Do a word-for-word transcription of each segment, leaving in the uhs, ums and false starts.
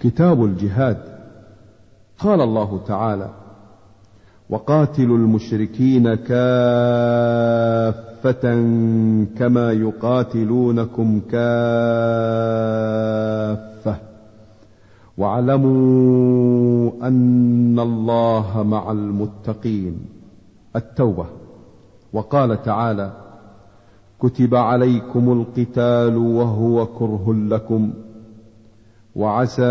كتاب الجهاد. قال الله تعالى: وقاتلوا المشركين كافة كما يقاتلونكم كافة واعلموا أن الله مع المتقين. التوبة. وقال تعالى: كتب عليكم القتال وهو كره لكم وعسى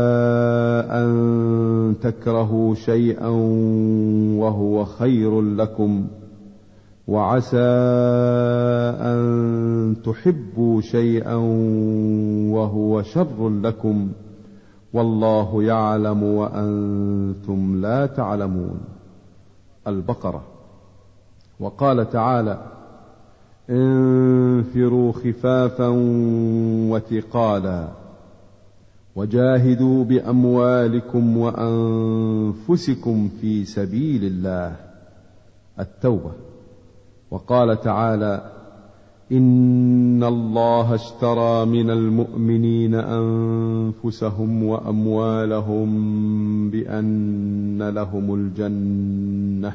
أن تكرهوا شيئا وهو خير لكم وعسى أن تحبوا شيئا وهو شر لكم والله يعلم وأنتم لا تعلمون. البقرة. وقال تعالى: انفروا خفافا وثقالا وجاهدوا بأموالكم وأنفسكم في سبيل الله. التوبة. وقال تعالى: إن الله اشترى من المؤمنين أنفسهم وأموالهم بأن لهم الجنة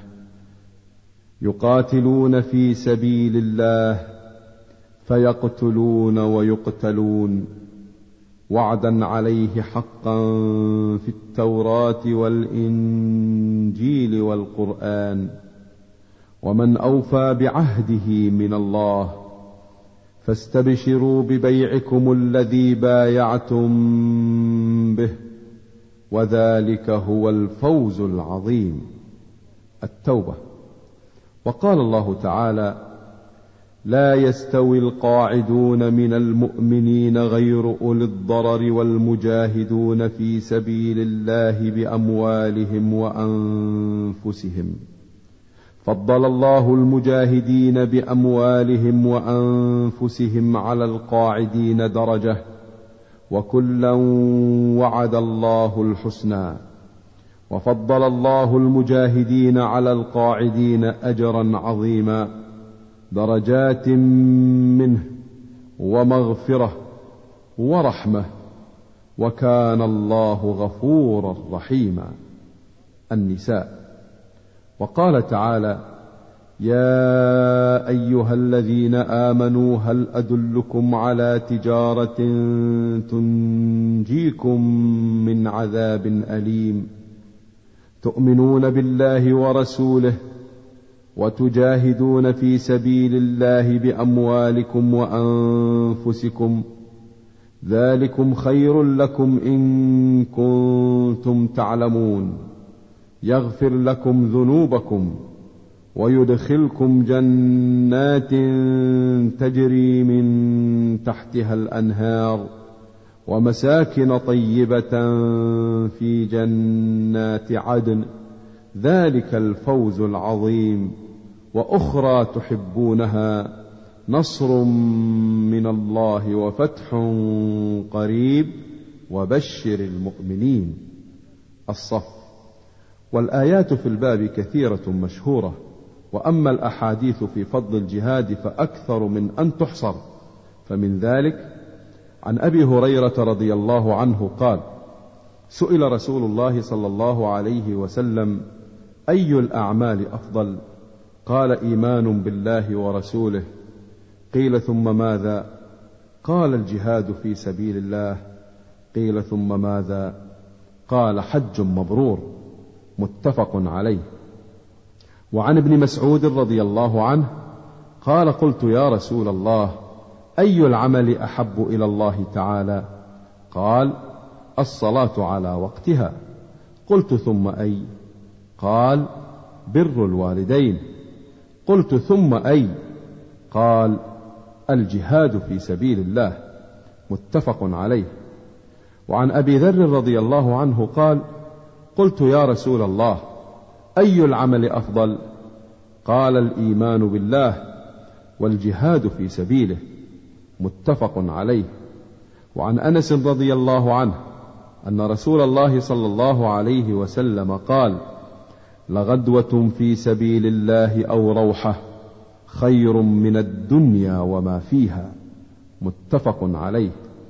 يقاتلون في سبيل الله فيقتلون ويقتلون وعدا عليه حقا في التوراة والإنجيل والقرآن ومن أوفى بعهده من الله فاستبشروا ببيعكم الذي بايعتم به وذلك هو الفوز العظيم. التوبة. وقال الله تعالى: لا يستوي القاعدون من المؤمنين غير أولي الضرر والمجاهدون في سبيل الله بأموالهم وأنفسهم فضل الله المجاهدين بأموالهم وأنفسهم على القاعدين درجة وكلا وعد الله الحسنى وفضل الله المجاهدين على القاعدين أجرا عظيما درجات منه ومغفرة ورحمة وكان الله غفورا رحيما. النساء. وقال تعالى: يا أيها الذين آمنوا هل أدلكم على تجارة تنجيكم من عذاب أليم تؤمنون بالله ورسوله وتجاهدون في سبيل الله بأموالكم وأنفسكم ذلكم خير لكم إن كنتم تعلمون يغفر لكم ذنوبكم ويدخلكم جنات تجري من تحتها الأنهار ومساكن طيبة في جنات عدن ذلك الفوز العظيم وأخرى تحبونها نصر من الله وفتح قريب وبشر المؤمنين. الصف. والآيات في الباب كثيرة مشهورة وأما الأحاديث في فضل الجهاد فأكثر من أن تحصر فمن ذلك عن أبي هريرة رضي الله عنه قال: سئل رسول الله صلى الله عليه وسلم: أي الأعمال أفضل؟ قال: إيمان بالله ورسوله. قيل: ثم ماذا؟ قال: الجهاد في سبيل الله. قيل: ثم ماذا؟ قال: حج مبرور. متفق عليه. وعن ابن مسعود رضي الله عنه قال: قلت يا رسول الله أي العمل أحب إلى الله تعالى؟ قال: الصلاة على وقتها. قلت: ثم أي؟ قال: بر الوالدين. قلت: ثم أي؟ قال: الجهاد في سبيل الله. متفق عليه. وعن أبي ذر رضي الله عنه قال: قلت يا رسول الله أي العمل أفضل؟ قال: الإيمان بالله والجهاد في سبيله. متفق عليه. وعن أنس رضي الله عنه أن رسول الله صلى الله عليه وسلم قال: لغدوة في سبيل الله أو روحة خير من الدنيا وما فيها. متفق عليه.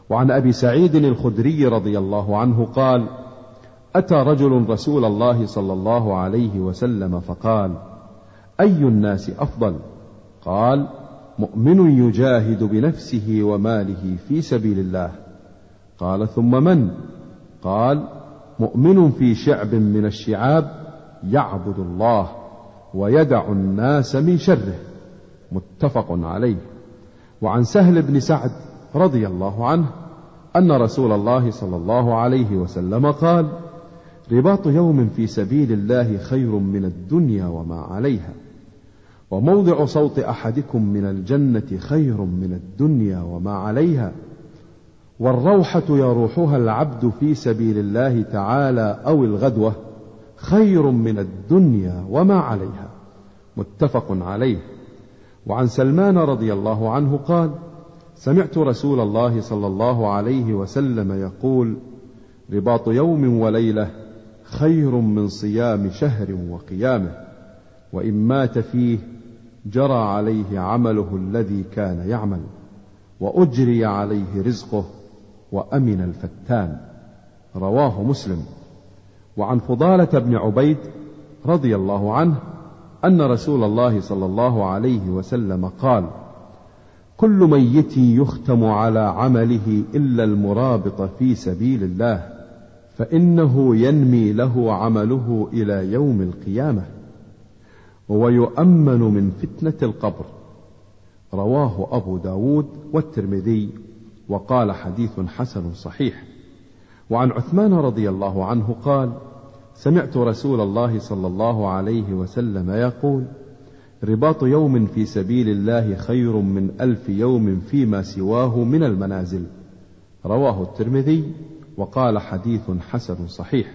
وعن أبي سعيد الخدري رضي الله عنه قال: أتى رجل رسول الله صلى الله عليه وسلم فقال: أي الناس أفضل؟ قال: مؤمن يجاهد بنفسه وماله في سبيل الله. قال: ثم من؟ قال: مؤمن في شعب من الشعاب يعبد الله ويدع الناس من شره. متفق عليه. وعن سهل بن سعد رضي الله عنه أن رسول الله صلى الله عليه وسلم قال: رباط يوم في سبيل الله خير من الدنيا وما عليها، وموضع صوت أحدكم من الجنة خير من الدنيا وما عليها، والروحة يروحها العبد في سبيل الله تعالى أو الغدوة خير من الدنيا وما عليها. متفق عليه. وعن سلمان رضي الله عنه قال: سمعت رسول الله صلى الله عليه وسلم يقول: رباط يوم وليلة خير من صيام شهر وقيامه، وإن مات فيه جرى عليه عمله الذي كان يعمل، وأجري عليه رزقه، وأمن الفتان. رواه مسلم. وعن فضالة بن عبيد رضي الله عنه أن رسول الله صلى الله عليه وسلم قال: كل ميت يختم على عمله إلا المرابط في سبيل الله، فإنه ينمي له عمله إلى يوم القيامة، ويؤمن من فتنة القبر. رواه أبو داود والترمذي، وقال حديث حسن صحيح. وعن عثمان رضي الله عنه قال: سمعت رسول الله صلى الله عليه وسلم يقول: رباط يوم في سبيل الله خير من ألف يوم فيما سواه من المنازل. رواه الترمذي، وقال حديث حسن صحيح.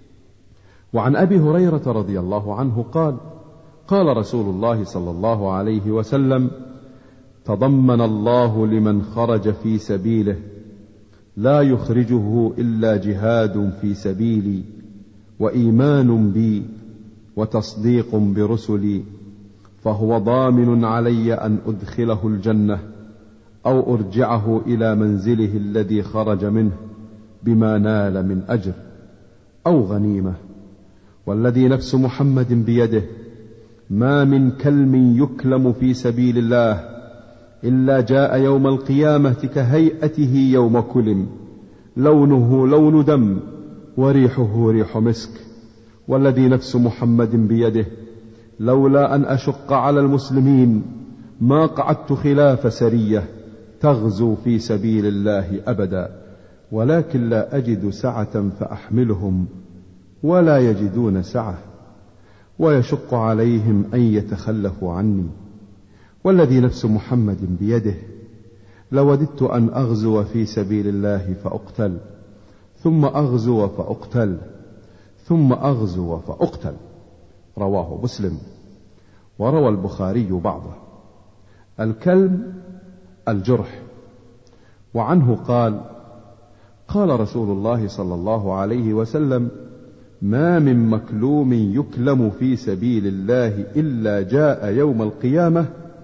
وعن أبي هريرة رضي الله عنه قال: قال رسول الله صلى الله عليه وسلم: تضمن الله لمن خرج في سبيله لا يخرجه إلا جهاد في سبيلي، وإيمان بي، وتصديق برسلي، فهو ضامن علي أن أدخله الجنة أو أرجعه إلى منزله الذي خرج منه بما نال من أجر أو غنيمة. والذي نفس محمد بيده ما من كلم يكلم في سبيل الله إلا جاء يوم القيامة كهيئته يوم كلم، لونه لون دم، وريحه ريح مسك. والذي نفس محمد بيده لولا أن أشق على المسلمين ما قعدت خلاف سرية تغزو في سبيل الله أبدا، ولكن لا أجد سعة فأحملهم ولا يجدون سعة، ويشق عليهم أن يتخلفوا عني. والذي نفس محمد بيده لوددت أن أغزو في سبيل الله فأقتل، ثم أغزو فأقتل، ثم أغزو فأقتل. رواه مسلم. وروى البخاري بعضه. الكلم الجرح. وعنه قال: قال رسول الله صلى الله عليه وسلم: ما من مكلوم يكلم في سبيل الله إلا جاء يوم القيامة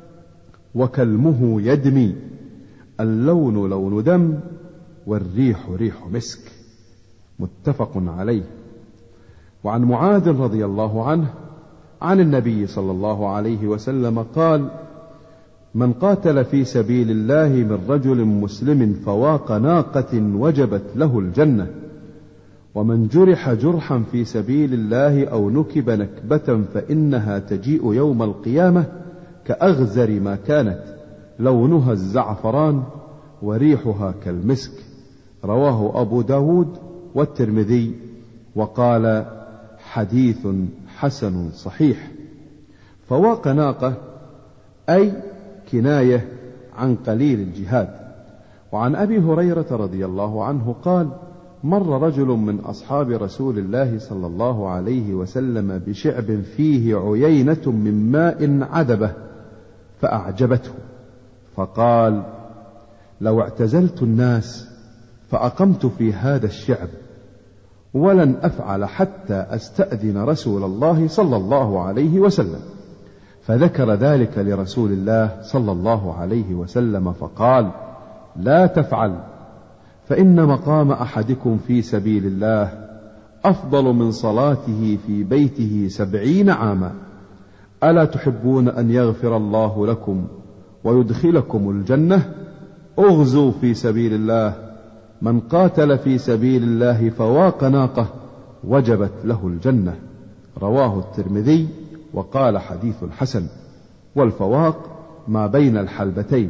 وكلمه يدمي، اللون لون دم، والريح ريح مسك. متفق عليه. وعن معاذ رضي الله عنه عن النبي صلى الله عليه وسلم قال: من قاتل في سبيل الله من رجل مسلم فواق ناقة وجبت له الجنة، ومن جرح جرحا في سبيل الله أو نكب نكبة فإنها تجيء يوم القيامة كأغزر ما كانت، لونها الزعفران وريحها كالمسك. رواه أبو داود والترمذي، وقال حديث حسن صحيح. فواق ناقة أي كناية عن قليل الجهاد. وعن أبي هريرة رضي الله عنه قال: مر رجل من أصحاب رسول الله صلى الله عليه وسلم بشعب فيه عيينة من ماء عذبة فأعجبته، فقال: لو اعتزلت الناس فأقمت في هذا الشعب ولن أفعل حتى أستأذن رسول الله صلى الله عليه وسلم. فذكر ذلك لرسول الله صلى الله عليه وسلم فقال: لا تفعل، فإن مقام أحدكم في سبيل الله أفضل من صلاته في بيته سبعين عاما. ألا تحبون أن يغفر الله لكم ويدخلكم الجنة؟ اغزوا في سبيل الله. من قاتل في سبيل الله فواق ناقة وجبت له الجنة. رواه الترمذي وقال حديث حسن. والفواق ما بين الحلبتين.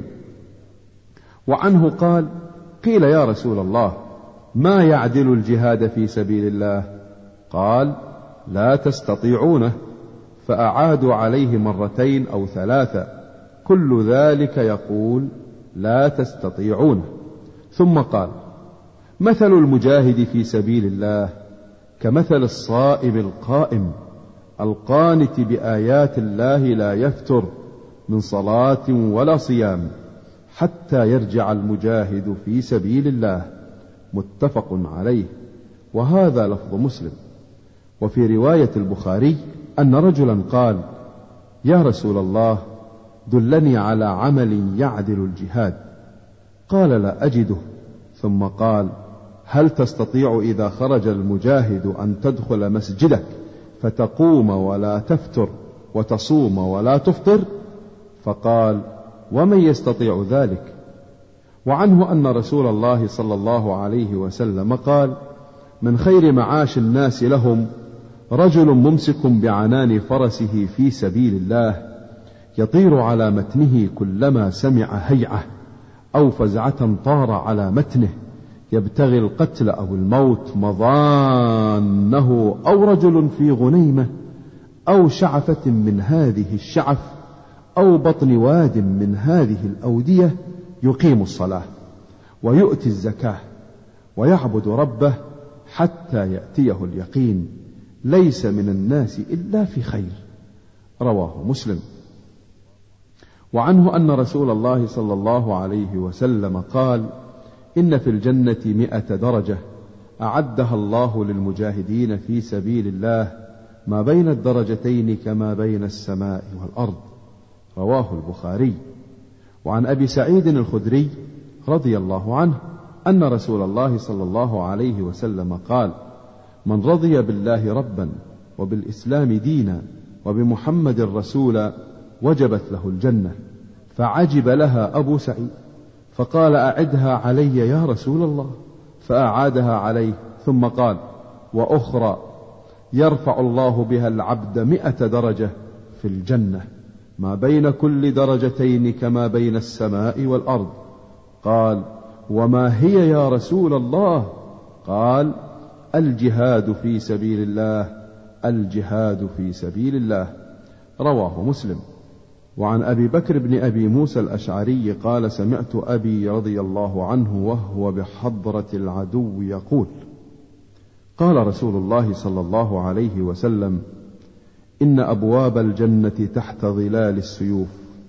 وعنه قال: قيل يا رسول الله ما يعدل الجهاد في سبيل الله؟ قال: لا تستطيعونه. فأعادوا عليه مرتين أو ثلاثة، كل ذلك يقول: لا تستطيعونه. ثم قال: مثل المجاهد في سبيل الله كمثل الصائم القائم القانت بآيات الله لا يفتر من صلاة ولا صيام حتى يرجع المجاهد في سبيل الله. متفق عليه. وهذا لفظ مسلم. وفي رواية البخاري أن رجلا قال: يا رسول الله دلني على عمل يعدل الجهاد. قال: لا أجده. ثم قال: هل تستطيع إذا خرج المجاهد أن تدخل مسجدك فتقوم ولا تفتر وتصوم ولا تفطر؟ فقال: ومن يستطيع ذلك؟ وعنه أن رسول الله صلى الله عليه وسلم قال: من خير معاش الناس لهم رجل ممسك بعنان فرسه في سبيل الله يطير على متنه كلما سمع هيعة أو فزعة طار على متنه يبتغي القتل أو الموت مضانه، أو رجل في غنيمة أو شعفة من هذه الشعف أو بطن واد من هذه الأودية يقيم الصلاة ويؤتي الزكاة ويعبد ربه حتى يأتيه اليقين، ليس من الناس إلا في خير. رواه مسلم. وعنه أن رسول الله صلى الله عليه وسلم قال: إن في الجنة مئة درجة أعدها الله للمجاهدين في سبيل الله ما بين الدرجتين كما بين السماء والأرض. رواه البخاري. وعن أبي سعيد الخدري رضي الله عنه أن رسول الله صلى الله عليه وسلم قال: من رضي بالله ربا وبالإسلام دينا وبمحمد رسولا وجبت له الجنة. فعجب لها أبو سعيد فقال: أعدها علي يا رسول الله. فأعادها عليه ثم قال: وأخرى يرفع الله بها العبد مئة درجة في الجنة ما بين كل درجتين كما بين السماء والأرض. قال: وما هي يا رسول الله؟ قال: الجهاد في سبيل الله، الجهاد في سبيل الله. رواه مسلم. وعن أبي بكر بن أبي موسى الأشعري قال: سمعت أبي رضي الله عنه وهو بحضرة العدو يقول: قال رسول الله صلى الله عليه وسلم: إن أبواب الجنة تحت ظلال السيوف.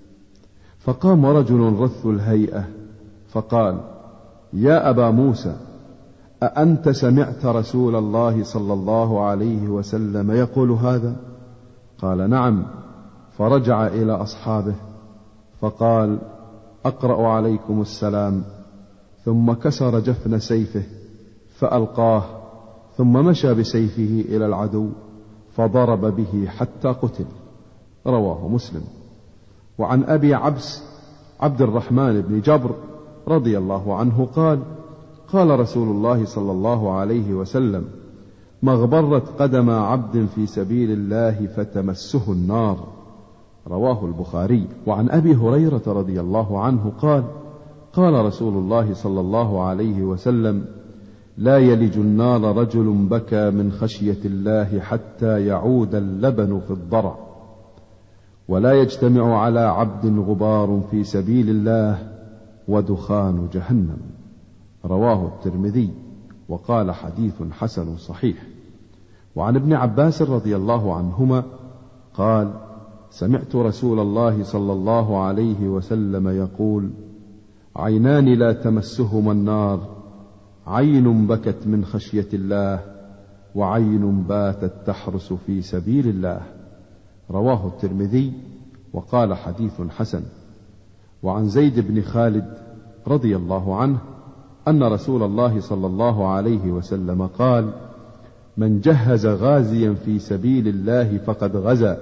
فقام رجل رث الهيئة فقال: يا أبا موسى، أأنت سمعت رسول الله صلى الله عليه وسلم يقول هذا؟ قال: نعم. فرجع إلى أصحابه فقال: أقرأ عليكم السلام. ثم كسر جفن سيفه فألقاه، ثم مشى بسيفه إلى العدو فضرب به حتى قتل. رواه مسلم. وعن أبي عبس عبد الرحمن بن جبر رضي الله عنه قال: قال رسول الله صلى الله عليه وسلم: ما اغبرت قدم عبد في سبيل الله فتمسه النار. رواه البخاري. وعن أبي هريرة رضي الله عنه قال: قال رسول الله صلى الله عليه وسلم: لا يلج النار رجل بكى من خشية الله حتى يعود اللبن في الضرع، ولا يجتمع على عبد غبار في سبيل الله ودخان جهنم. رواه الترمذي وقال حديث حسن صحيح. وعن ابن عباس رضي الله عنهما قال: سمعت رسول الله صلى الله عليه وسلم يقول: عينان لا تمسهما النار، عين بكت من خشية الله، وعين باتت تحرس في سبيل الله. رواه الترمذي وقال حديث حسن. وعن زيد بن خالد رضي الله عنه أن رسول الله صلى الله عليه وسلم قال: من جهز غازيا في سبيل الله فقد غزا،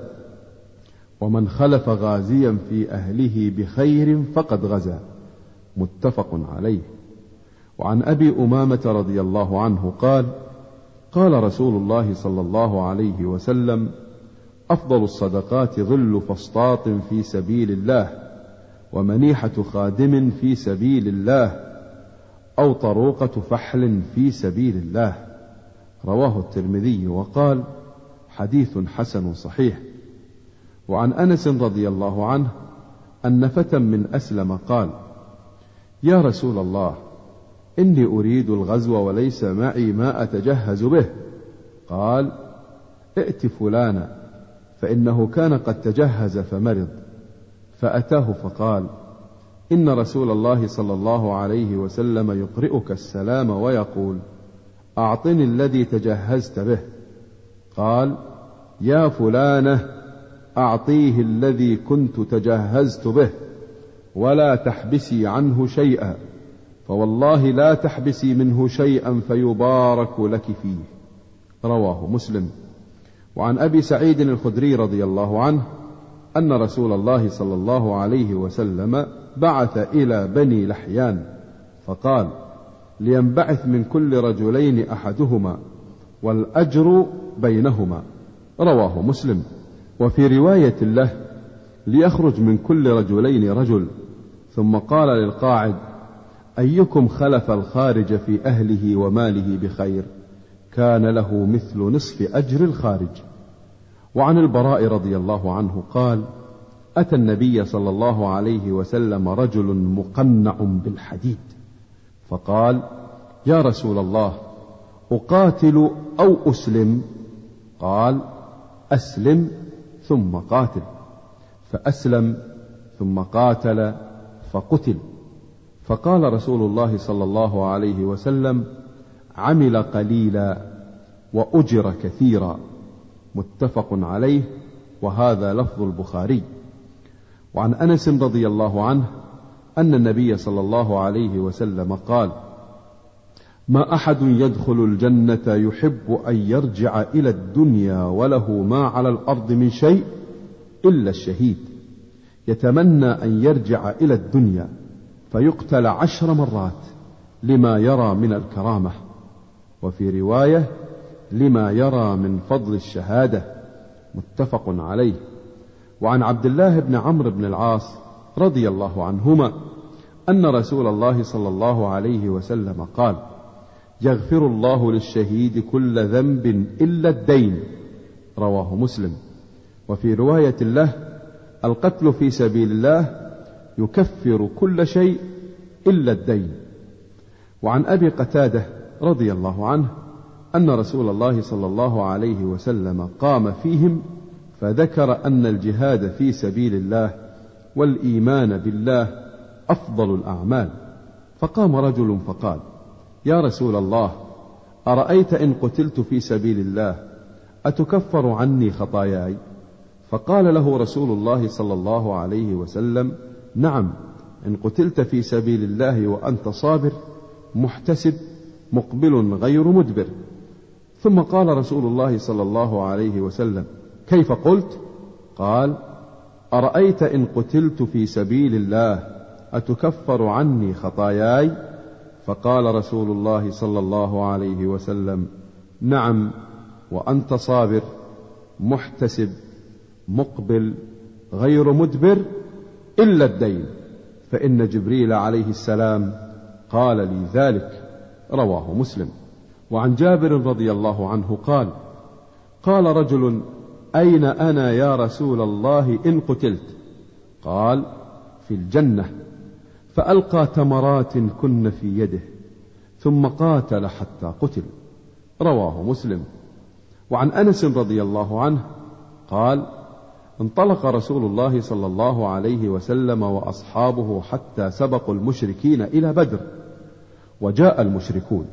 ومن خلف غازيا في أهله بخير فقد غزا. متفق عليه. وعن أبي أمامة رضي الله عنه قال: قال رسول الله صلى الله عليه وسلم: أفضل الصدقات ظل فسطاط في سبيل الله، ومنيحة خادم في سبيل الله، أو طروقة فحل في سبيل الله. رواه الترمذي وقال: حديث حسن صحيح. وعن أنس رضي الله عنه أن فتى من أسلم قال: يا رسول الله، إني أريد الغزو وليس معي ما أتجهز به. قال: ائت فلانا فإنه كان قد تجهز فمرض. فأتاه فقال: إن رسول الله صلى الله عليه وسلم يقرئك السلام ويقول: أعطني الذي تجهزت به. قال: يا فلانة، أعطيه الذي كنت تجهزت به، ولا تحبسي عنه شيئا، فوالله لا تحبسي منه شيئا فيبارك لك فيه. رواه مسلم. وعن أبي سعيد الخدري رضي الله عنه أن رسول الله صلى الله عليه وسلم بعث إلى بني لحيان فقال: لينبعث من كل رجلين أحدهما والأجر بينهما. رواه مسلم. وفي رواية له: ليخرج من كل رجلين رجل. ثم قال للقاعد: أيكم خلف الخارج في أهله وماله بخير كان له مثل نصف أجر الخارج. وعن البراء رضي الله عنه قال: أتى النبي صلى الله عليه وسلم رجل مقنع بالحديد فقال: يا رسول الله، أقاتل أو أسلم؟ قال: أسلم ثم قاتل. فأسلم ثم قاتل فقتل. فقال رسول الله صلى الله عليه وسلم: عمل قليلا وأجر كثيرا. متفق عليه، وهذا لفظ البخاري. وعن أنس رضي الله عنه أن النبي صلى الله عليه وسلم قال: ما أحد يدخل الجنة يحب أن يرجع إلى الدنيا وله ما على الأرض من شيء إلا الشهيد، يتمنى أن يرجع إلى الدنيا فيقتل عشر مرات لما يرى من الكرامة، وفي رواية: لما يرى من فضل الشهادة. متفق عليه. وعن عبد الله بن عمرو بن العاص رضي الله عنهما أن رسول الله صلى الله عليه وسلم قال: يغفر الله للشهيد كل ذنب إلا الدين. رواه مسلم. وفي رواية له: القتل في سبيل الله يكفر كل شيء إلا الدين. وعن أبي قتادة رضي الله عنه أن رسول الله صلى الله عليه وسلم قام فيهم فذكر أن الجهاد في سبيل الله والإيمان بالله أفضل الأعمال. فقام رجل فقال: يا رسول الله، أرأيت إن قتلت في سبيل الله أتكفر عني خطاياي؟ فقال له رسول الله صلى الله عليه وسلم: نعم، إن قتلت في سبيل الله وأنت صابر محتسب مقبل غير مدبر. ثم قال رسول الله صلى الله عليه وسلم: كيف قلت؟ قال: أرأيت إن قتلت في سبيل الله أتكفر عني خطاياي؟ فقال رسول الله صلى الله عليه وسلم: نعم، وأنت صابر محتسب مقبل غير مدبر إلا الدين، فإن جبريل عليه السلام قال لي ذلك. رواه مسلم. وعن جابر رضي الله عنه قال: قال رجل: أين أنا يا رسول الله إن قتلت؟ قال: في الجنة. فألقى تمرات كن في يده ثم قاتل حتى قتل. رواه مسلم. وعن أنس رضي الله عنه قال: انطلق رسول الله صلى الله عليه وسلم وأصحابه حتى سبقوا المشركين إلى بدر، وجاء المشركون،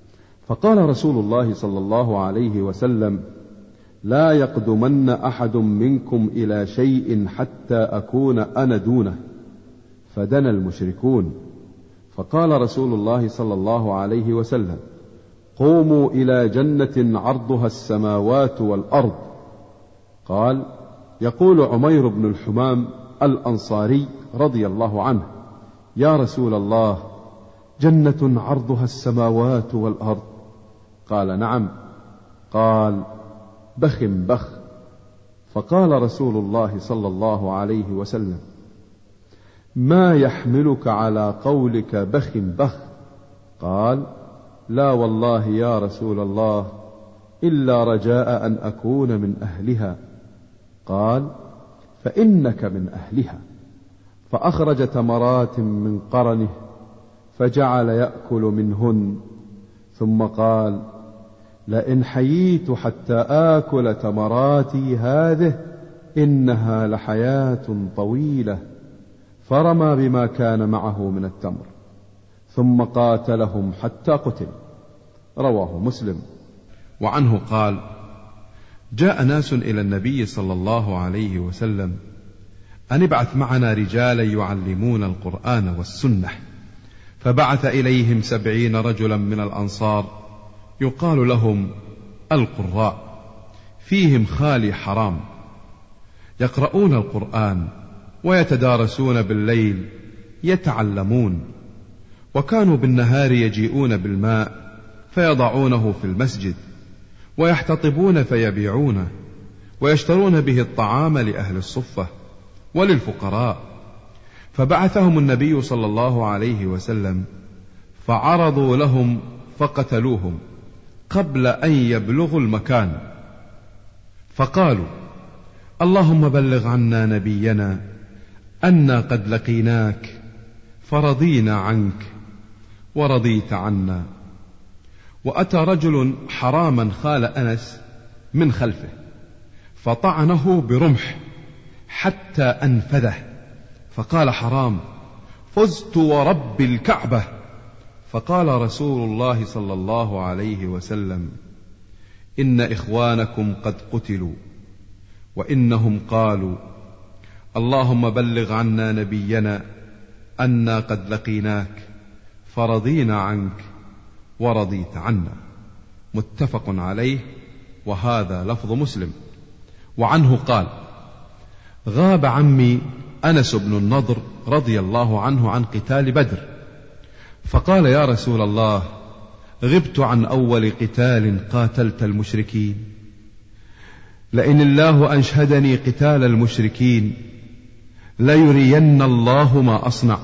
فقال رسول الله صلى الله عليه وسلم: لا يقدمن أحد منكم إلى شيء حتى أكون أنا دونه. فدنا المشركون، فقال رسول الله صلى الله عليه وسلم: قوموا إلى جنة عرضها السماوات والأرض. قال: يقول عمير بن الحمام الأنصاري رضي الله عنه: يا رسول الله، جنة عرضها السماوات والأرض؟ قال: نعم. قال: بخ بخ. فقال رسول الله صلى الله عليه وسلم: ما يحملك على قولك بخ بخ؟ قال: لا والله يا رسول الله، إلا رجاء أن أكون من أهلها. قال: فإنك من أهلها. فأخرج تمرات من قرنه فجعل يأكل منهن، ثم قال: لئن حييت حتى آكل تمراتي هذه إنها لحياة طويلة. فرمى بما كان معه من التمر، ثم قاتلهم حتى قتل. رواه مسلم. وعنه قال: جاء ناس إلى النبي صلى الله عليه وسلم أن ابعث معنا رجالا يعلمون القرآن والسنة، فبعث إليهم سبعين رجلا من الأنصار يقال لهم القراء، فيهم خالي حرام، يقرؤون القرآن ويتدارسون بالليل يتعلمون، وكانوا بالنهار يجيئون بالماء فيضعونه في المسجد ويحتطبون فيبيعونه، ويشترون به الطعام لأهل الصفة وللفقراء. فبعثهم النبي صلى الله عليه وسلم فعرضوا لهم فقتلوهم قبل أن يبلغوا المكان، فقالوا: اللهم بلغ عنا نبينا أنا قد لقيناك فرضينا عنك ورضيت عنا. وأتى رجل حراما خال أنس من خلفه فطعنه برمح حتى أنفذه، فقال حرام: فزت ورب الكعبة. فقال رسول الله صلى الله عليه وسلم: إن إخوانكم قد قتلوا، وإنهم قالوا: اللهم بلغ عنا نبينا أنا قد لقيناك فرضينا عنك ورضيت عنا. متفق عليه، وهذا لفظ مسلم. وعنه قال: غاب عمي أنس بن النضر رضي الله عنه عن قتال بدر، فقال: يا رسول الله، غبت عن أول قتال قاتلت المشركين، لئن الله أنشهدني قتال المشركين ليرين الله ما أصنع.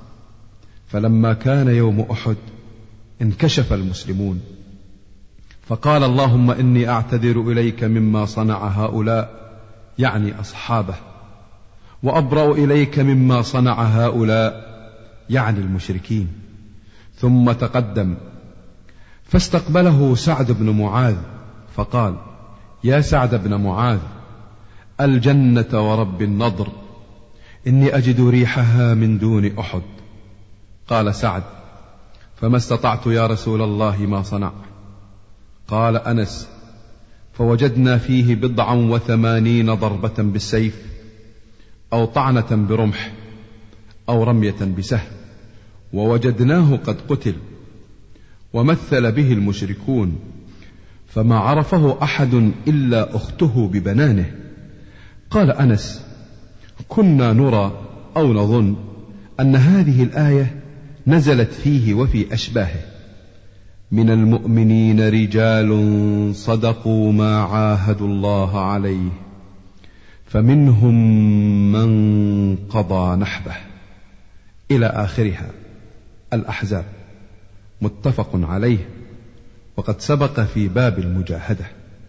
فلما كان يوم أحد انكشف المسلمون، فقال: اللهم إني أعتذر إليك مما صنع هؤلاء، يعني أصحابه، وأبرأ إليك مما صنع هؤلاء، يعني المشركين. ثم تقدم فاستقبله سعد بن معاذ فقال: يا سعد بن معاذ، الجنة ورب النضر، إني أجد ريحها من دون أحد. قال سعد: فما استطعت يا رسول الله ما صنع. قال أنس: فوجدنا فيه بضعا وثمانين ضربة بالسيف، أو طعنة برمح، أو رمية بسهم، ووجدناه قد قتل. ومثل به المشركون، فما عرفه أحد إلا أخته ببنانه. قال أنس: كنا نرى أو نظن أن هذه الآية نزلت فيه وفي أشباهه: من المؤمنين رجال صدقوا ما عاهدوا الله عليه، فمنهم من قضى نحبه، إلى آخرها، الأحزاب. متفق عليه، وقد سبق في باب المجاهدة.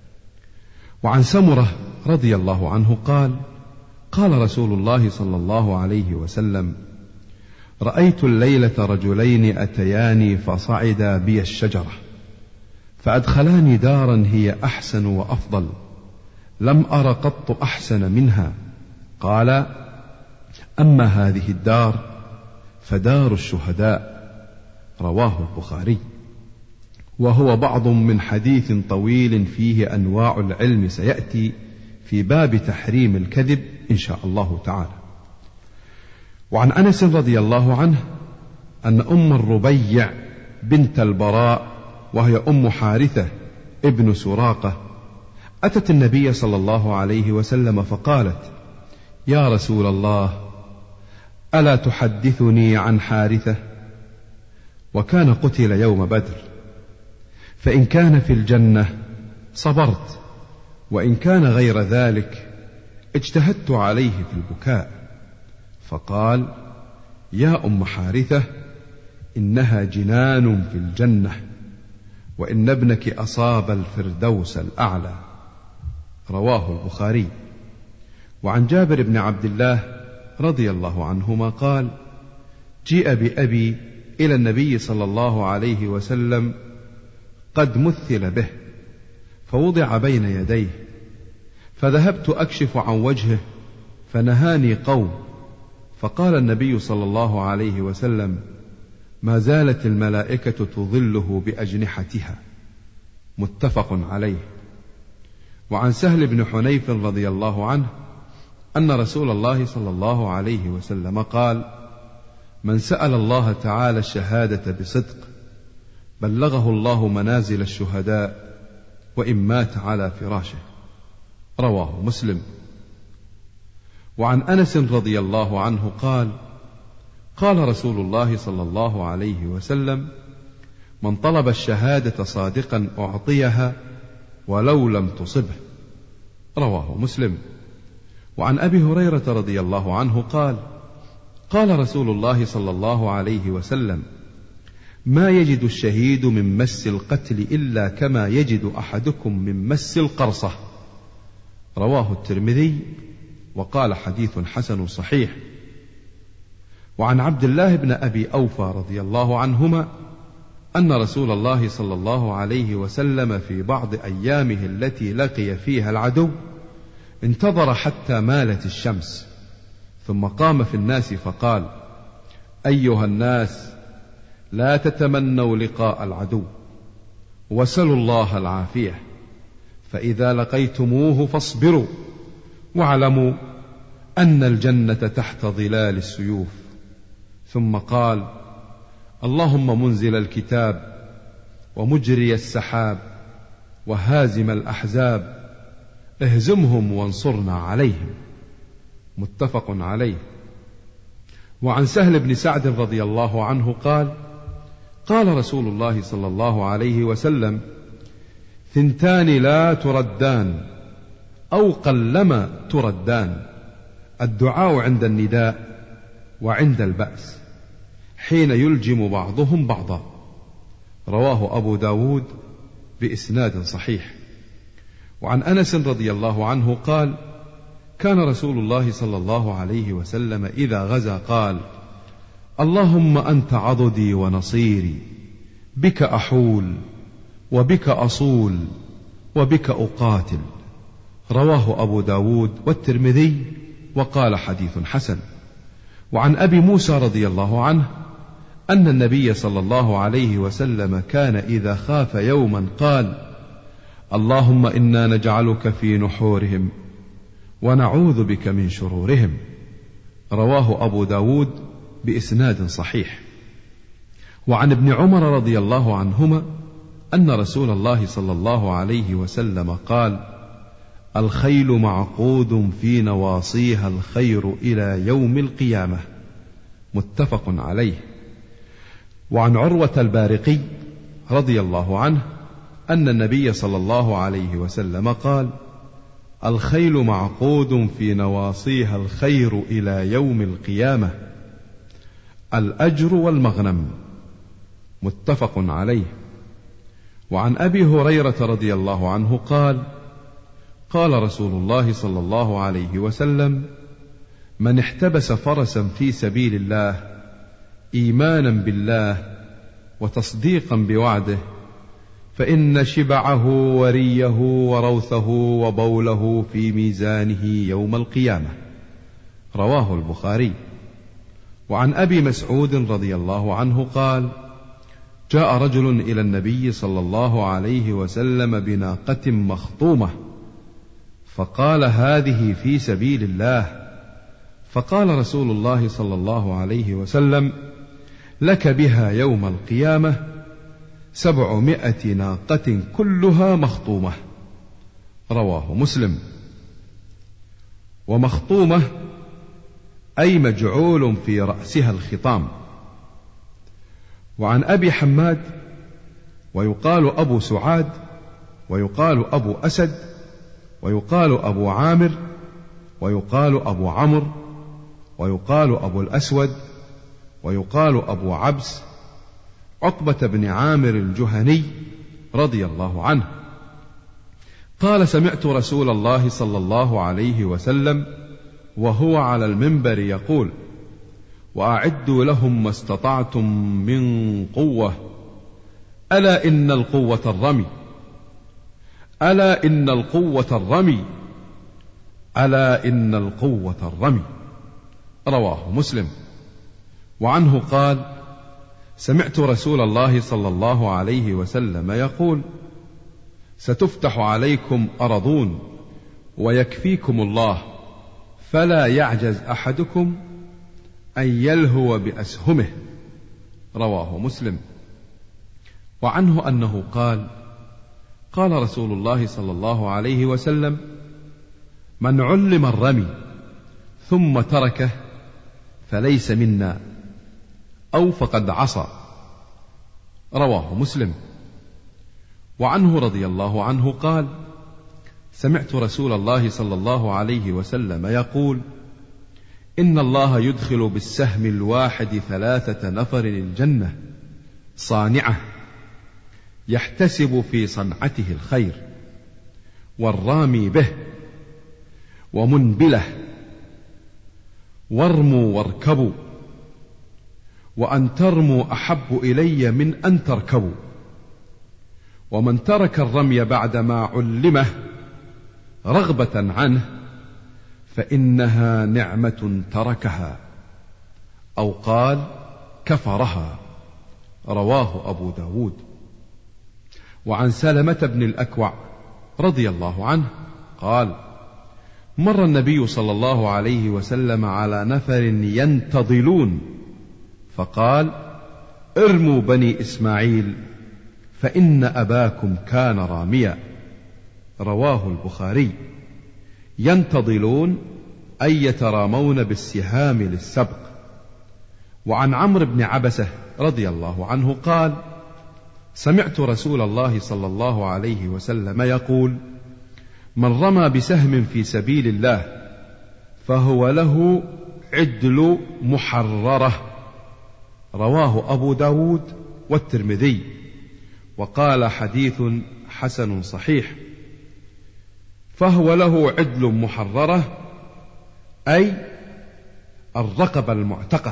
وعن سمرة رضي الله عنه قال: قال رسول الله صلى الله عليه وسلم: رأيت الليلة رجلين أتياني فصعدا بي الشجرة، فأدخلاني دارا هي أحسن وأفضل، لم أر قط أحسن منها. قال: أما هذه الدار فدار الشهداء. رواه البخاري. وهو بعض من حديث طويل فيه أنواع العلم، سيأتي في باب تحريم الكذب إن شاء الله تعالى. وعن أنس رضي الله عنه أن أم الربيع بنت البراء وهي أم حارثة ابن سراقة أتت النبي صلى الله عليه وسلم فقالت: يا رسول الله، ألا تحدثني عن حارثة؟ وكان قتل يوم بدر، فإن كان في الجنة صبرت، وإن كان غير ذلك اجتهدت عليه في البكاء. فقال: يا أم حارثة، إنها جنان في الجنة، وإن ابنك أصاب الفردوس الأعلى. رواه البخاري. وعن جابر بن عبد الله رضي الله عنهما قال: جيء بأبي إلى النبي صلى الله عليه وسلم قد مثل به، فوضع بين يديه، فذهبت أكشف عن وجهه فنهاني قوم، فقال النبي صلى الله عليه وسلم: ما زالت الملائكة تظله بأجنحتها. متفق عليه. وعن سهل بن حنيف رضي الله عنه أن رسول الله صلى الله عليه وسلم قال: من سأل الله تعالى الشهادة بصدق بلغه الله منازل الشهداء وإن مات على فراشه. رواه مسلم. وعن أنس رضي الله عنه قال: قال رسول الله صلى الله عليه وسلم: من طلب الشهادة صادقا أعطيها ولو لم تصبه. رواه مسلم. وعن أبي هريرة رضي الله عنه قال: قال رسول الله صلى الله عليه وسلم: ما يجد الشهيد من مس القتل إلا كما يجد أحدكم من مس القرصة. رواه الترمذي وقال حديث حسن صحيح. وعن عبد الله بن أبي أوفى رضي الله عنهما أن رسول الله صلى الله عليه وسلم في بعض أيامه التي لقي فيها العدو انتظر حتى مالت الشمس، ثم قام في الناس فقال: أيها الناس، لا تتمنوا لقاء العدو، وسلوا الله العافية، فإذا لقيتموه فاصبروا، واعلموا أن الجنة تحت ظلال السيوف. ثم قال: اللهم منزل الكتاب ومجري السحاب وهازم الأحزاب، اهزمهم وانصرنا عليهم. متفق عليه. وعن سهل بن سعد رضي الله عنه قال: قال رسول الله صلى الله عليه وسلم: ثنتان لا تردان أو قلما تردان، الدعاء عند النداء وعند البأس، حين يلجم بعضهم بعضا. رواه أبو داود بإسناد صحيح. وعن أنس رضي الله عنه قال: كان رسول الله صلى الله عليه وسلم إذا غزا قال: اللهم أنت عضدي ونصيري، بك أحول وبك أصول وبك أقاتل. رواه أبو داود والترمذي وقال حديث حسن. وعن أبي موسى رضي الله عنه أن النبي صلى الله عليه وسلم كان إذا خاف يوما قال: اللهم إنا نجعلك في نحورهم ونعوذ بك من شرورهم. رواه أبو داود بإسناد صحيح. وعن ابن عمر رضي الله عنهما أن رسول الله صلى الله عليه وسلم قال: الخيل معقود في نواصيها الخير إلى يوم القيامة. متفق عليه. وعن عروة البارقي رضي الله عنه أن النبي صلى الله عليه وسلم قال: الخيل معقود في نواصيها الخير إلى يوم القيامة، الأجر والمغنم. متفق عليه. وعن أبي هريرة رضي الله عنه قال: قال رسول الله صلى الله عليه وسلم: من احتبس فرسا في سبيل الله إيمانا بالله وتصديقا بوعده فإن شبعه وريه وروثه وبوله في ميزانه يوم القيامة. رواه البخاري. وعن أبي مسعود رضي الله عنه قال: جاء رجل إلى النبي صلى الله عليه وسلم بناقة مخطومة، فقال: هذه في سبيل الله. فقال رسول الله صلى الله عليه وسلم: لك بها يوم القيامة سبعمائة ناقة كلها مخطومة. رواه مسلم. ومخطومة أي مجعول في رأسها الخطام. وعن أبي حماد ويقال أبو سعاد ويقال أبو أسد ويقال أبو عامر ويقال أبو عمرو ويقال أبو الأسود ويقال أبو عبس عقبة بن عامر الجهني رضي الله عنه قال: سمعت رسول الله صلى الله عليه وسلم وهو على المنبر يقول: وأعدوا لهم ما استطعتم من قوة، ألا إن القوة الرمي، ألا إن القوة الرمي، ألا إن القوة الرمي. رواه مسلم. وعنه قال: سمعت رسول الله صلى الله عليه وسلم يقول: ستفتح عليكم أرضون ويكفيكم الله، فلا يعجز أحدكم أن يلهو بأسهمه. رواه مسلم. وعنه أنه قال: قال رسول الله صلى الله عليه وسلم: من علم الرمي ثم تركه فليس منا، أو فقد عصى. رواه مسلم. وعنه رضي الله عنه قال: سمعت رسول الله صلى الله عليه وسلم يقول: إن الله يدخل بالسهم الواحد ثلاثة نفر الجنة صانعة يحتسب في صنعته الخير، والرامي به، ومنبله، وارموا واركبوا، وأن ترموا أحب إلي من أن تركبوا. ومن ترك الرمي بعدما علمه رغبة عنه فإنها نعمة تركها، أو قال كفرها. رواه أبو داود. وعن سلمة بن الأكوع رضي الله عنه قال: مر النبي صلى الله عليه وسلم على نفر ينتضلون فقال: ارموا بني إسماعيل فإن أباكم كان راميا. رواه البخاري. ينتضلون أي يترامون بالسهام للسبق. وعن عمرو بن عبسة رضي الله عنه قال: سمعت رسول الله صلى الله عليه وسلم يقول: من رمى بسهم في سبيل الله فهو له عدل محررة. رواه أبو داود والترمذي، وقال حديث حسن صحيح. فهو له عدل محررة أي الرقبة المعتقة.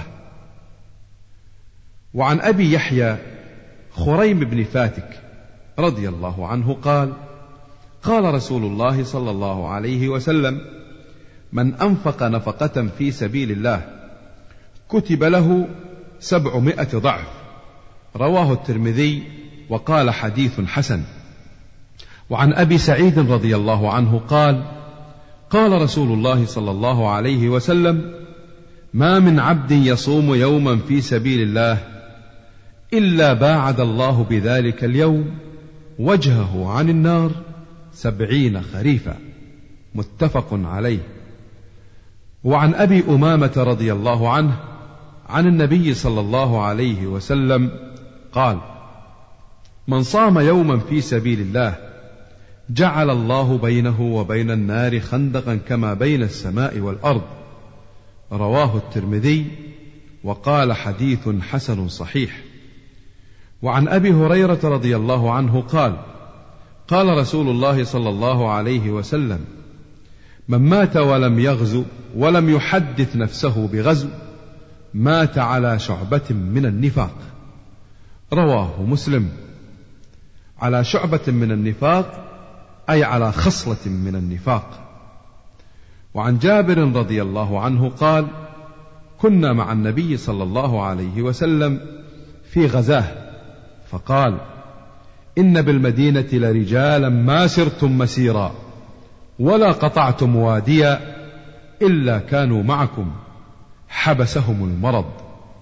وعن أبي يحيى خريم بن فاتك رضي الله عنه قال: قال رسول الله صلى الله عليه وسلم: من أنفق نفقة في سبيل الله كتب له سبعمائة ضعف. رواه الترمذي وقال حديث حسن. وعن أبي سعيد رضي الله عنه قال: قال رسول الله صلى الله عليه وسلم: ما من عبد يصوم يوما في سبيل الله إلا باعد الله بذلك اليوم وجهه عن النار سبعين خريفا. متفق عليه. وعن أبي أمامة رضي الله عنه عن النبي صلى الله عليه وسلم قال: من صام يوما في سبيل الله جعل الله بينه وبين النار خندقا كما بين السماء والأرض. رواه الترمذي وقال حديث حسن صحيح. وعن أبي هريرة رضي الله عنه قال: قال رسول الله صلى الله عليه وسلم: من مات ولم يغزو ولم يحدث نفسه بغزو مات على شعبة من النفاق. رواه مسلم. على شعبة من النفاق أي على خصلة من النفاق. وعن جابر رضي الله عنه قال: كنا مع النبي صلى الله عليه وسلم في غزاه فقال: إن بالمدينة لرجالا ما سرتم مسيرا ولا قطعتم واديا إلا كانوا معكم حبسهم المرض.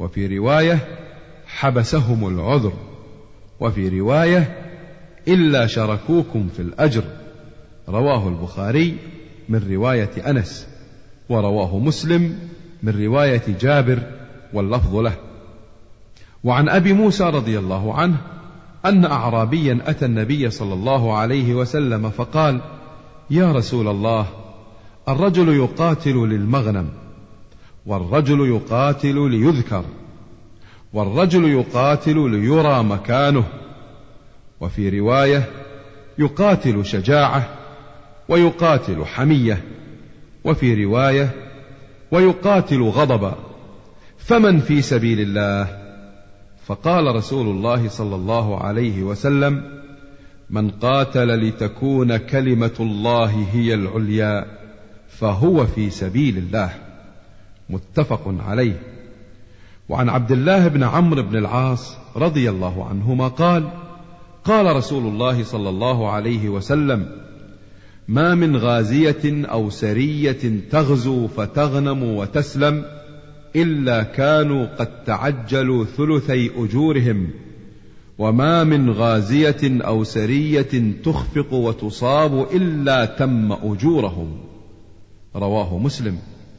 وفي رواية حبسهم العذر، وفي رواية إلا شركوكم في الأجر. رواه البخاري من رواية أنس، ورواه مسلم من رواية جابر واللفظ له. وعن أبي موسى رضي الله عنه أن أعرابيا أتى النبي صلى الله عليه وسلم فقال: يا رسول الله، الرجل يقاتل للمغنم، والرجل يقاتل ليذكر، والرجل يقاتل ليرى مكانه، وفي رواية يقاتل شجاعة، ويقاتل حمية، وفي رواية ويقاتل غضبا، فمن في سبيل الله؟ فقال رسول الله صلى الله عليه وسلم: من قاتل لتكون كلمة الله هي العليا فهو في سبيل الله. متفق عليه. وعن عبد الله بن عمرو بن العاص رضي الله عنهما قال: قال رسول الله صلى الله عليه وسلم: ما من غازية أو سرية تغزو فتغنم وتسلم إلا كانوا قد تعجلوا ثلثي أجورهم، وما من غازية أو سرية تخفق وتصاب إلا تم أجورهم. رواه مسلم.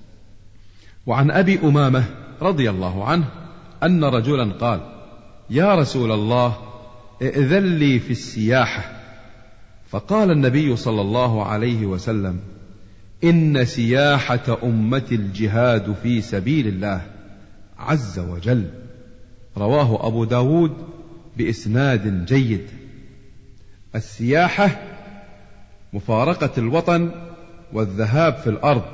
وعن أبي أمامة رضي الله عنه أن رجلا قال: يا رسول الله، ائذن لي في السياحة. فقال النبي صلى الله عليه وسلم: إن سياحة أمة الجهاد في سبيل الله عز وجل. رواه أبو داود بإسناد جيد. السياحة مفارقة الوطن والذهاب في الأرض،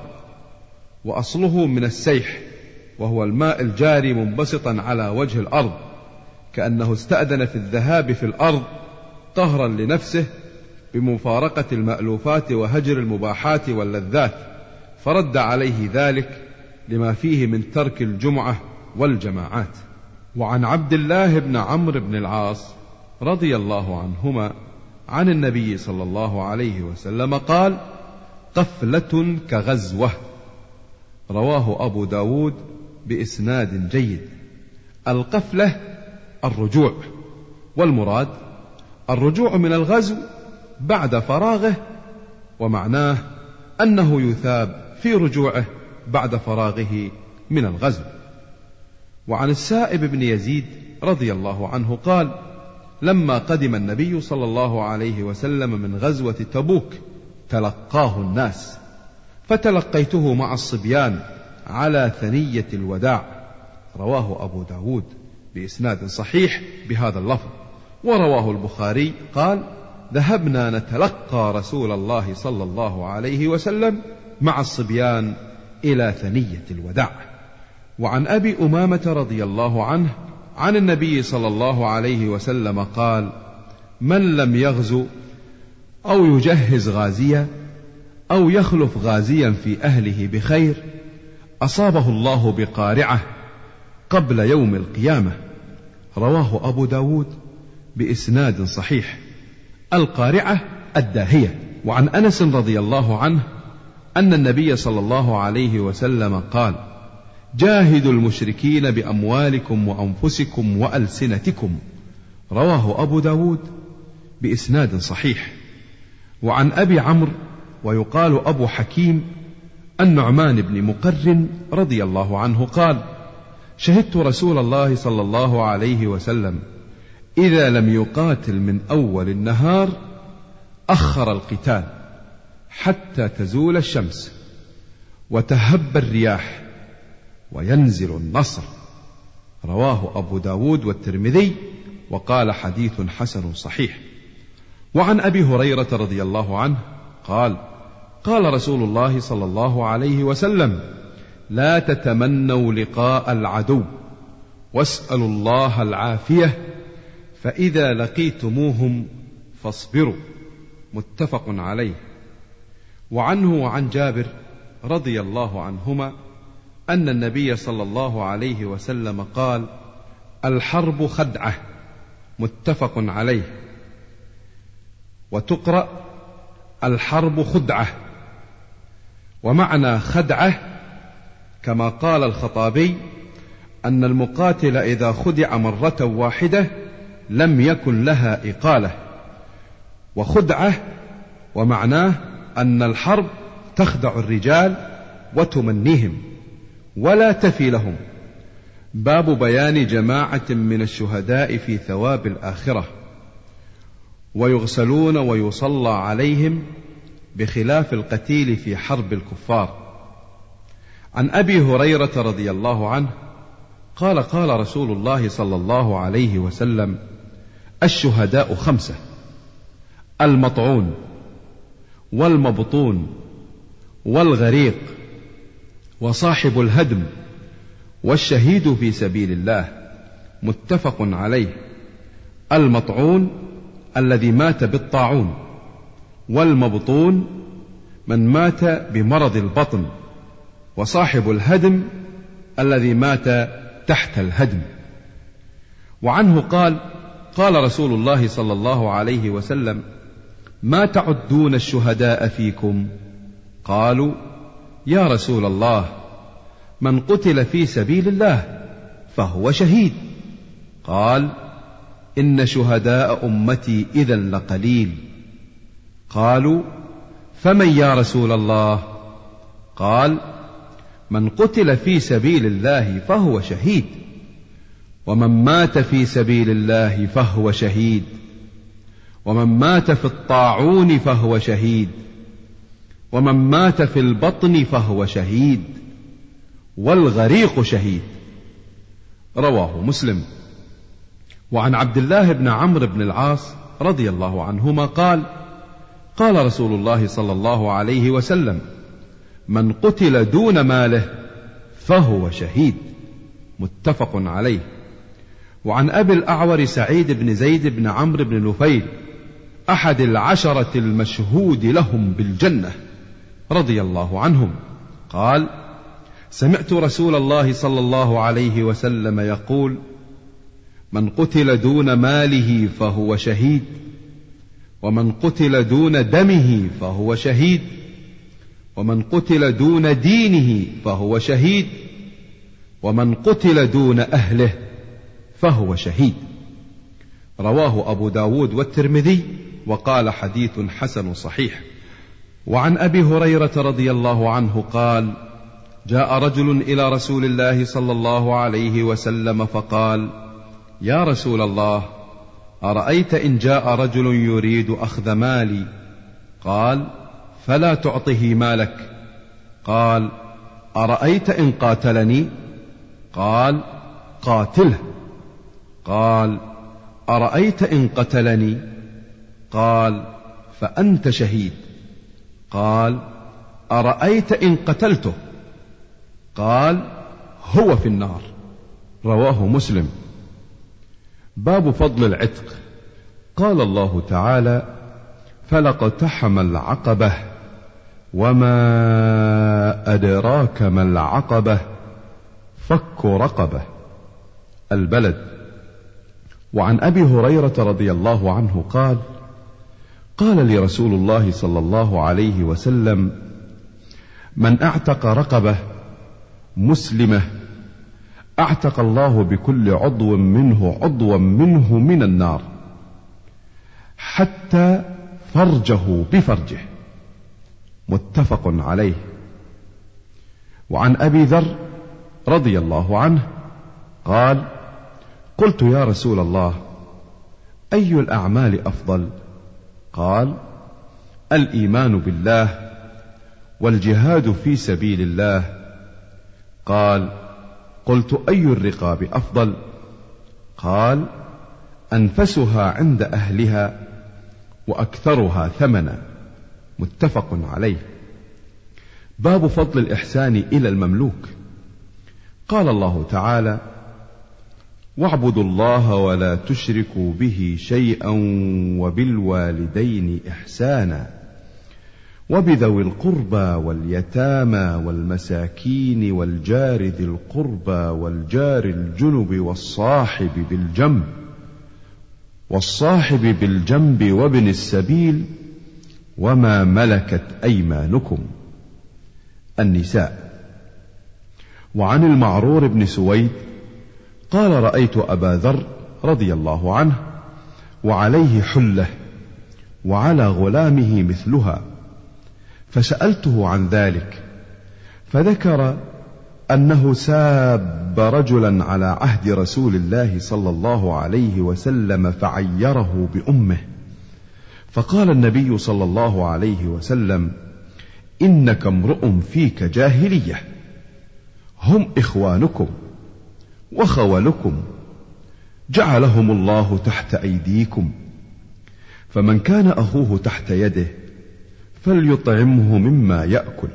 وأصله من السيح، وهو الماء الجاري منبسطا على وجه الأرض، كأنه استأذن في الذهاب في الأرض طهرا لنفسه بمفارقة المألوفات وهجر المباحات واللذات، فرد عليه ذلك لما فيه من ترك الجمعة والجماعات. وعن عبد الله بن عمرو بن العاص رضي الله عنهما عن النبي صلى الله عليه وسلم قال: قفلة كغزوة. رواه أبو داود بإسناد جيد. القفلة الرجوع، والمراد الرجوع من الغزو بعد فراغه، ومعناه أنه يثاب في رجوعه بعد فراغه من الغزو. وعن السائب بن يزيد رضي الله عنه قال: لما قدم النبي صلى الله عليه وسلم من غزوة تبوك تلقاه الناس، فتلقيته مع الصبيان على ثنية الوداع. رواه أبو داود بإسناد صحيح بهذا اللفظ. ورواه البخاري قال: ذهبنا نتلقى رسول الله صلى الله عليه وسلم مع الصبيان إلى ثنية الوداع. وعن أبي أمامة رضي الله عنه عن النبي صلى الله عليه وسلم قال: من لم يغزو أو يجهز غازيا أو يخلف غازيا في أهله بخير أصابه الله بقارعة قبل يوم القيامة. رواه أبو داود بإسناد صحيح. القارعة الداهية. وعن أنس رضي الله عنه أن النبي صلى الله عليه وسلم قال: جاهدوا المشركين بأموالكم وأنفسكم وألسنتكم. رواه أبو داود بإسناد صحيح. وعن أبي عمرو ويقال أبو حكيم النعمان بن مقرن رضي الله عنه قال: شهدت رسول الله صلى الله عليه وسلم إذا لم يقاتل من أول النهار أخر القتال حتى تزول الشمس وتهب الرياح وينزل النصر. رواه أبو داود والترمذي وقال حديث حسن صحيح. وعن أبي هريرة رضي الله عنه قال: قال رسول الله صلى الله عليه وسلم: لا تتمنوا لقاء العدو واسألوا الله العافية، فإذا لقيتموهم فاصبروا. متفق عليه. وعنه وعن جابر رضي الله عنهما أن النبي صلى الله عليه وسلم قال: الحرب خدعة. متفق عليه. وتقرأ الحرب خدعة. ومعنى خدعة كما قال الخطابي: أن المقاتل إذا خدع مرة واحدة لم يكن لها إقالة، وخدعة ومعناه أن الحرب تخدع الرجال وتمنيهم ولا تفي لهم. باب بيان جماعة من الشهداء في ثواب الآخرة، ويغسلون ويصلى عليهم بخلاف القتيل في حرب الكفار. عن أبي هريرة رضي الله عنه قال قال رسول الله صلى الله عليه وسلم: الشهداء خمسة: المطعون والمبطون والغريق وصاحب الهدم والشهيد في سبيل الله. متفق عليه. المطعون الذي مات بالطاعون، والمبطون من مات بمرض البطن، وصاحب الهدم الذي مات تحت الهدم. وعنه قال قال رسول الله صلى الله عليه وسلم: ما تعدون الشهداء فيكم؟ قالوا: يا رسول الله، من قتل في سبيل الله فهو شهيد. قال: إن شهداء أمتي إذا لقليل. قالوا: فمن يا رسول الله؟ قال: من قتل في سبيل الله فهو شهيد، ومن مات في سبيل الله فهو شهيد، ومن مات في الطاعون فهو شهيد، ومن مات في البطن فهو شهيد، والغريق شهيد. رواه مسلم. وعن عبد الله بن عمرو بن العاص رضي الله عنهما قال قال رسول الله صلى الله عليه وسلم: من قتل دون ماله فهو شهيد. متفق عليه. وعن أبي الأعور سعيد بن زيد بن عمرو بن نفيل أحد العشرة المشهود لهم بالجنة رضي الله عنهم قال: سمعت رسول الله صلى الله عليه وسلم يقول: من قتل دون ماله فهو شهيد، ومن قتل دون دمه فهو شهيد، ومن قتل دون دينه فهو شهيد، ومن قتل دون أهله فهو شهيد. رواه أبو داود والترمذي وقال حديث حسن صحيح. وعن أبي هريرة رضي الله عنه قال: جاء رجل إلى رسول الله صلى الله عليه وسلم فقال: يا رسول الله، أرأيت إن جاء رجل يريد أخذ مالي؟ قال: فلا تعطه مالك. قال: أرأيت إن قاتلني؟ قال: قاتله. قال: أرأيت إن قتلني؟ قال: فأنت شهيد. قال: أرأيت إن قتلته؟ قال: هو في النار. رواه مسلم. باب فضل العتق. قال الله تعالى: فلاقتحم العقبة وما أدراك ما العقبة فك رقبة. البلد. وعن أبي هريرة رضي الله عنه قال: قال لي رسول الله صلى الله عليه وسلم: من اعتق رقبة مسلمة اعتق الله بكل عضو منه عضوا منه من النار حتى فرجه بفرجه. متفق عليه. وعن أبي ذر رضي الله عنه قال: قلت يا رسول الله، أي الأعمال أفضل؟ قال: الإيمان بالله والجهاد في سبيل الله. قال: قلت أي الرقاب أفضل؟ قال: أنفسها عند أهلها وأكثرها ثمنا. متفق عليه. باب فضل الإحسان إلى المملوك. قال الله تعالى: واعبدوا الله ولا تشركوا به شيئا وبالوالدين إحسانا وبذوي القربى واليتامى والمساكين والجار ذي القربى والجار الجنب والصاحب بالجنب والصاحب بالجنب وابن السبيل وما ملكت أيمانكم. النساء. وعن المعرور بن سويد قال: رأيت أبا ذر رضي الله عنه وعليه حلة وعلى غلامه مثلها، فسألته عن ذلك، فذكر أنه ساب رجلا على عهد رسول الله صلى الله عليه وسلم فعيره بأمه، فقال النبي صلى الله عليه وسلم: إنك امرؤ فيك جاهلية، هم إخوانكم وخولكم، جعلهم الله تحت أيديكم، فمن كان أخوه تحت يده فليطعمه مما يأكل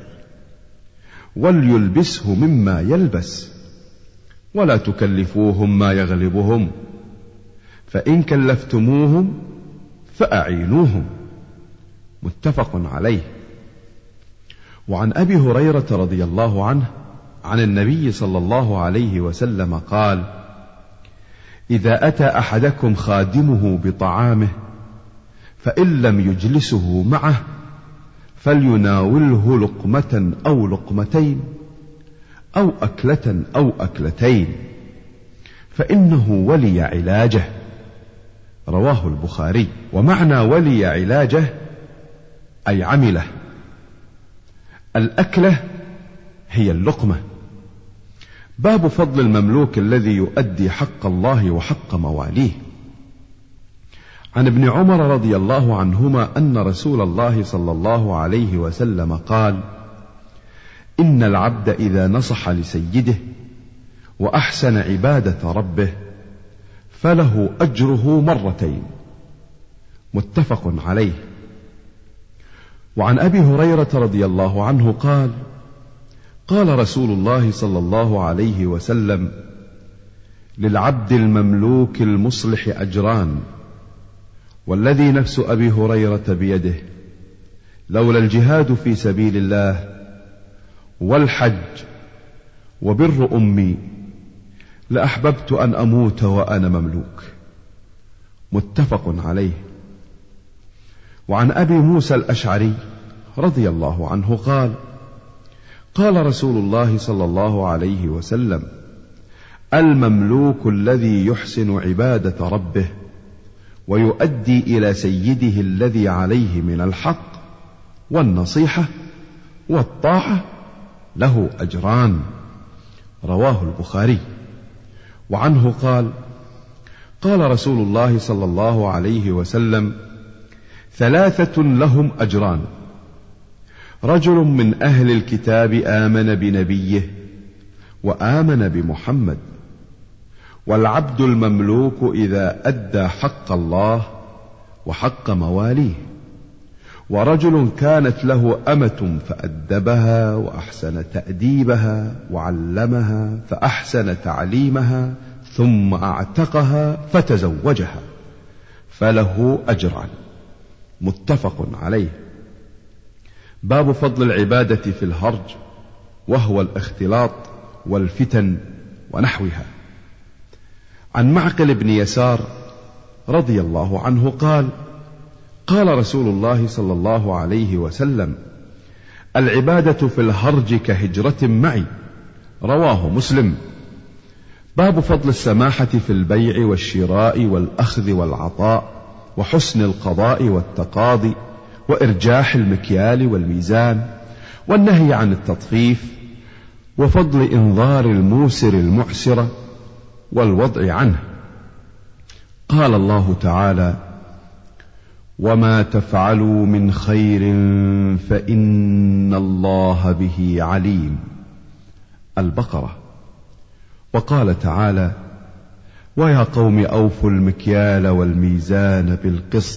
وليلبسه مما يلبس، ولا تكلفوهم ما يغلبهم، فإن كلفتموهم فأعينوهم. متفق عليه. وعن أبي هريرة رضي الله عنه عن النبي صلى الله عليه وسلم قال: إذا أتى أحدكم خادمه بطعامه فإن لم يجلسه معه فليناوله لقمة أو لقمتين أو أكلة أو أكلتين، فإنه ولي علاجه. رواه البخاري. ومعنى ولي علاجه أي عمله. الأكلة هي اللقمة. باب فضل المملوك الذي يؤدي حق الله وحق مواليه. عن ابن عمر رضي الله عنهما أن رسول الله صلى الله عليه وسلم قال: إن العبد إذا نصح لسيده وأحسن عبادة ربه فله أجره مرتين. متفق عليه. وعن أبي هريرة رضي الله عنه قال: قال رسول الله صلى الله عليه وسلم: للعبد المملوك المصلح أجران، والذي نفس أبي هريرة بيده لولا الجهاد في سبيل الله والحج وبر أمي لأحببت أن أموت وأنا مملوك. متفق عليه. وعن أبي موسى الأشعري رضي الله عنه قال: قال رسول الله صلى الله عليه وسلم: المملوك الذي يحسن عبادة ربه ويؤدي إلى سيده الذي عليه من الحق والنصيحة والطاعة له أجران. رواه البخاري. وعنه قال: قال رسول الله صلى الله عليه وسلم: ثلاثة لهم أجران: رجل من أهل الكتاب آمن بنبيه وآمن بمحمد، والعبد المملوك إذا أدى حق الله وحق مواليه، ورجل كانت له أمة فأدبها وأحسن تأديبها وعلمها فأحسن تعليمها ثم أعتقها فتزوجها فله أجران. متفق عليه. باب فضل العبادة في الهرج، وهو الاختلاط والفتن ونحوها. عن معقل بن يسار رضي الله عنه قال: قال رسول الله صلى الله عليه وسلم: العبادة في الهرج كهجرة معي. رواه مسلم. باب فضل السماحة في البيع والشراء والأخذ والعطاء، وحسن القضاء والتقاضي، وإرجاح المكيال والميزان، والنهي عن التطفيف، وفضل إنظار الموسر المعسر والوضع عنه. قال الله تعالى: وما تفعلوا من خير فإن الله به عليم. البقرة. وقال تعالى: ويا قوم أوفوا المكيال والميزان بالقسط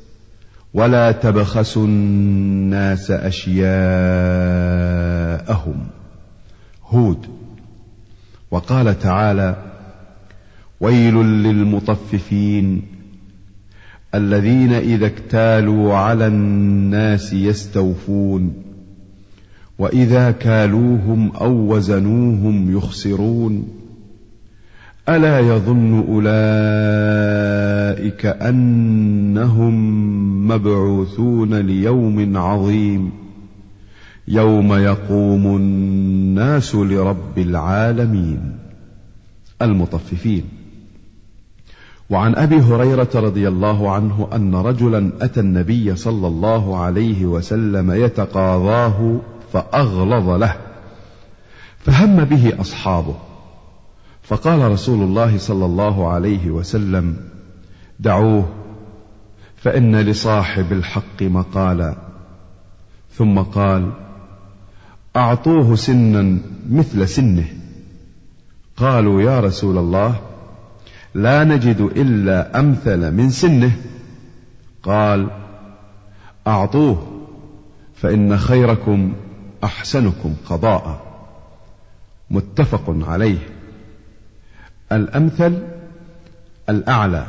ولا تبخسوا الناس أشياءهم. هود. وقال تعالى: ويل للمطففين الذين إذا اكتالوا على الناس يستوفون وإذا كالوهم أو وزنوهم يخسرون ألا يظن أولئك أنهم مبعوثون ليوم عظيم يوم يقوم الناس لرب العالمين. المطففين. وعن أبي هريرة رضي الله عنه أن رجلا أتى النبي صلى الله عليه وسلم يتقاضاه فأغلظ له، فهم به أصحابه، فقال رسول الله صلى الله عليه وسلم: دعوه فإن لصاحب الحق مقالا. ثم قال: أعطوه سنا مثل سنه. قالوا: يا رسول الله، لا نجد إلا أمثل من سنه. قال: أعطوه فإن خيركم أحسنكم قضاء. متفق عليه. الأمثل الأعلى.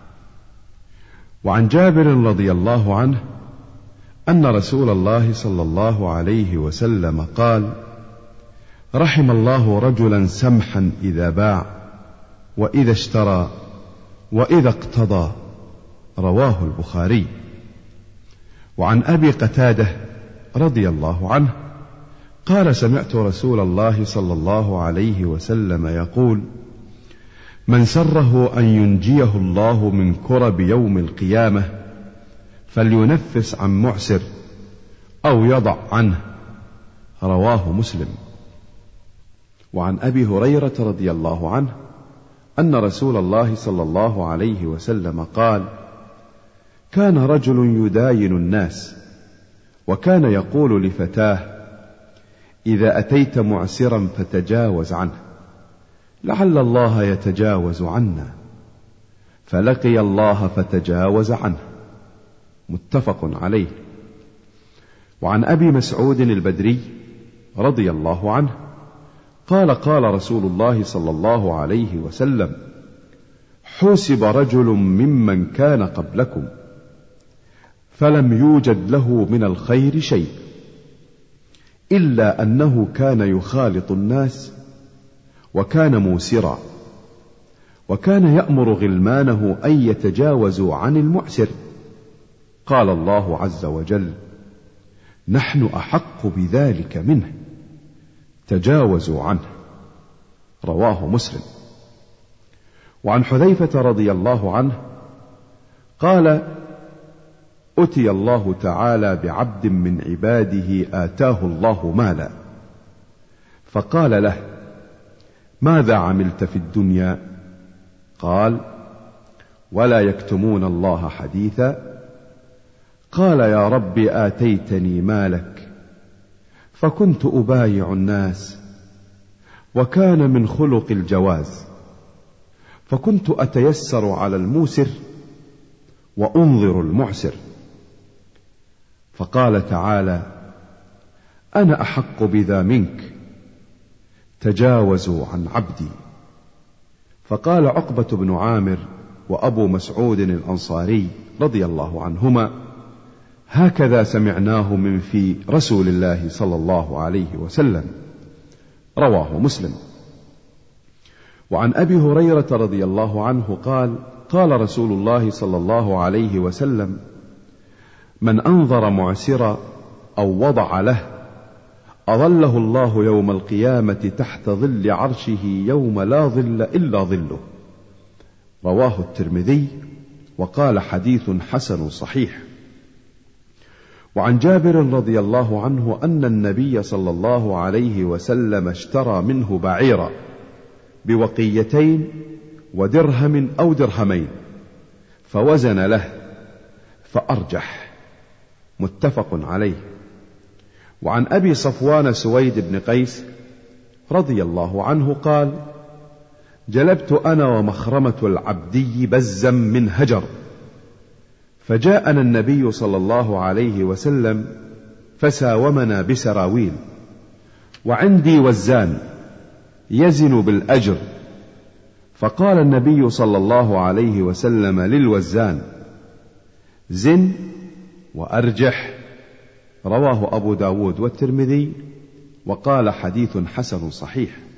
وعن جابر رضي الله عنه أن رسول الله صلى الله عليه وسلم قال: رحم الله رجلا سمحا إذا باع وإذا اشترى وإذا اقتضى. رواه البخاري. وعن أبي قتادة رضي الله عنه قال: سمعت رسول الله صلى الله عليه وسلم يقول: من سره أن ينجيه الله من كرب يوم القيامة فلينفس عن معسر أو يضع عنه. رواه مسلم. وعن أبي هريرة رضي الله عنه أن رسول الله صلى الله عليه وسلم قال: كان رجل يداين الناس، وكان يقول لفتاه: إذا أتيت معسرا فتجاوز عنه، لعل الله يتجاوز عنا. فلقي الله فتجاوز عنه. متفق عليه. وعن أبي مسعود البدري رضي الله عنه قال: قال رسول الله صلى الله عليه وسلم: حوسب رجل ممن كان قبلكم فلم يوجد له من الخير شيء إلا أنه كان يخالط الناس، وكان موسرا، وكان يأمر غلمانه أن يتجاوزوا عن المعسر. قال الله عز وجل: نحن أحق بذلك منه، تجاوزوا عنه. رواه مسلم. وعن حذيفة رضي الله عنه قال: أتي الله تعالى بعبد من عباده آتاه الله مالا، فقال له: ماذا عملت في الدنيا؟ قال: ولا يكتمون الله حديثا. قال: يا رب آتيتني مالك فكنت أبايع الناس، وكان من خلق الجواز، فكنت أتيسر على الموسر وأنظر المعسر. فقال تعالى: أنا أحق بذا منك، تجاوزوا عن عبدي. فقال عقبة بن عامر وأبو مسعود الأنصاري رضي الله عنهما: هكذا سمعناه من في رسول الله صلى الله عليه وسلم. رواه مسلم. وعن أبي هريرة رضي الله عنه قال: قال رسول الله صلى الله عليه وسلم: من أنظر معسرا أو وضع له أظله الله يوم القيامة تحت ظل عرشه يوم لا ظل إلا ظله. رواه الترمذي وقال: حديث حسن صحيح. وعن جابر رضي الله عنه أن النبي صلى الله عليه وسلم اشترى منه بعيرا بوقيتين ودرهم أو درهمين، فوزن له فأرجح. متفق عليه. وعن أبي صفوان سويد بن قيس رضي الله عنه قال: جلبت أنا ومخرمة العبدي بزا من هجر، فجاءنا النبي صلى الله عليه وسلم فساومنا بسراويل، وعندي وزان يزن بالأجر، فقال النبي صلى الله عليه وسلم للوزان: زن وأرجح. رواه أبو داود والترمذي وقال: حديث حسن صحيح.